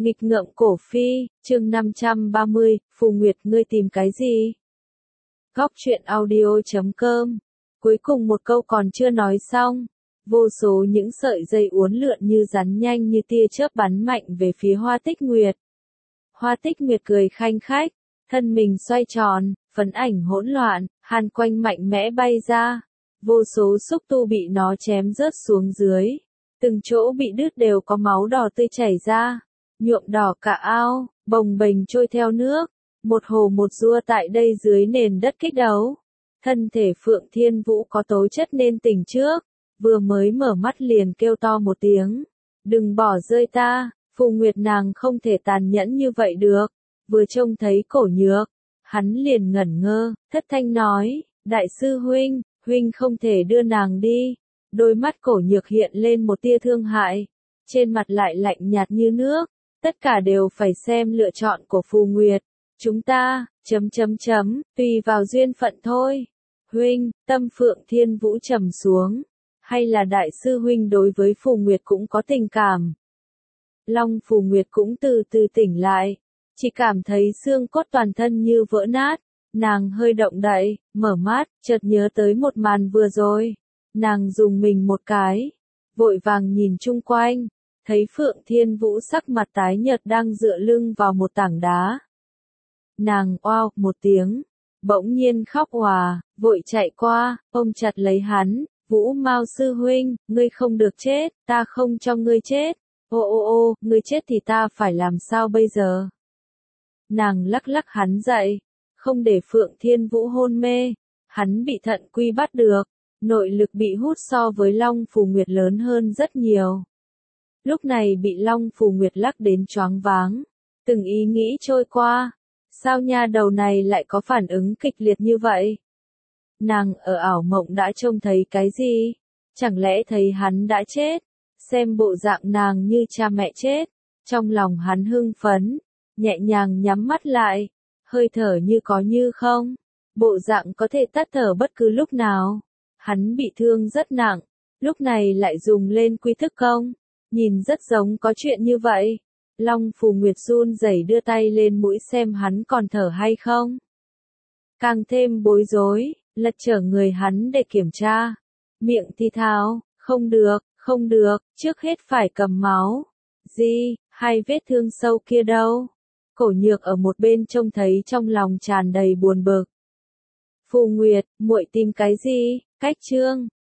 Nghịch ngợm cổ phi, chương 530, Phù Nguyệt ngươi tìm cái gì? Góc truyện audio.com. Cuối cùng một câu còn chưa nói xong, vô số những sợi dây uốn lượn như rắn nhanh như tia chớp bắn mạnh về phía Hoa Tích Nguyệt. Hoa Tích Nguyệt cười khanh khách, thân mình xoay tròn, phấn ảnh hỗn loạn, hàn quanh mạnh mẽ bay ra. Vô số xúc tu bị nó chém rớt xuống dưới. Từng chỗ bị đứt đều có máu đỏ tươi chảy ra. Nhuộm đỏ cả ao, bồng bềnh trôi theo nước. Một hồ một rua tại đây dưới nền đất kích đấu. Thân thể Phượng Thiên Vũ có tố chất nên tỉnh trước. Vừa mới mở mắt liền kêu to một tiếng. Đừng bỏ rơi ta, Phù Nguyệt nàng không thể tàn nhẫn như vậy được. Vừa trông thấy Cổ Nhược, hắn liền ngẩn ngơ, thất thanh nói, đại sư huynh, huynh không thể đưa nàng đi. Đôi mắt Cổ Nhược hiện lên một tia thương hại, trên mặt lại lạnh nhạt như nước, tất cả đều phải xem lựa chọn của Phù Nguyệt. Chúng ta, tùy vào duyên phận thôi. Huynh, tâm Phượng Thiên Vũ trầm xuống, hay là đại sư huynh đối với Phù Nguyệt cũng có tình cảm. Long Phù Nguyệt cũng từ từ tỉnh lại, chỉ cảm thấy xương cốt toàn thân như vỡ nát. Nàng hơi động đậy, mở mắt, chợt nhớ tới một màn vừa rồi. Nàng dùng mình một cái, vội vàng nhìn chung quanh, thấy Phượng Thiên Vũ sắc mặt tái nhợt đang dựa lưng vào một tảng đá. Nàng oao một tiếng, bỗng nhiên khóc òa, vội chạy qua, ôm chặt lấy hắn, Vũ Mao sư huynh, ngươi không được chết, ta không cho ngươi chết. Ô, ngươi chết thì ta phải làm sao bây giờ? Nàng lắc lắc hắn dậy, không để Phượng Thiên Vũ hôn mê, hắn bị thận quy bắt được, nội lực bị hút so với Long Phù Nguyệt lớn hơn rất nhiều. Lúc này bị Long Phù Nguyệt lắc đến choáng váng, từng ý nghĩ trôi qua, sao nha đầu này lại có phản ứng kịch liệt như vậy? Nàng ở ảo mộng đã trông thấy cái gì? Chẳng lẽ thấy hắn đã chết? Xem bộ dạng nàng như cha mẹ chết, trong lòng hắn hưng phấn, nhẹ nhàng nhắm mắt lại, hơi thở như có như không, bộ dạng có thể tắt thở bất cứ lúc nào. Hắn bị thương rất nặng, lúc này lại dùng lên quy thức công, nhìn rất giống có chuyện như vậy. Long Phù Nguyệt run rẩy đưa tay lên mũi xem hắn còn thở hay không. Càng thêm bối rối, lật trở người hắn để kiểm tra. Miệng thì thào, không được, trước hết phải cầm máu. Gì, hai vết thương sâu kia đâu? Cổ Nhược ở một bên trông thấy trong lòng tràn đầy buồn bực. Phù Nguyệt, muội tìm cái gì? Cách chương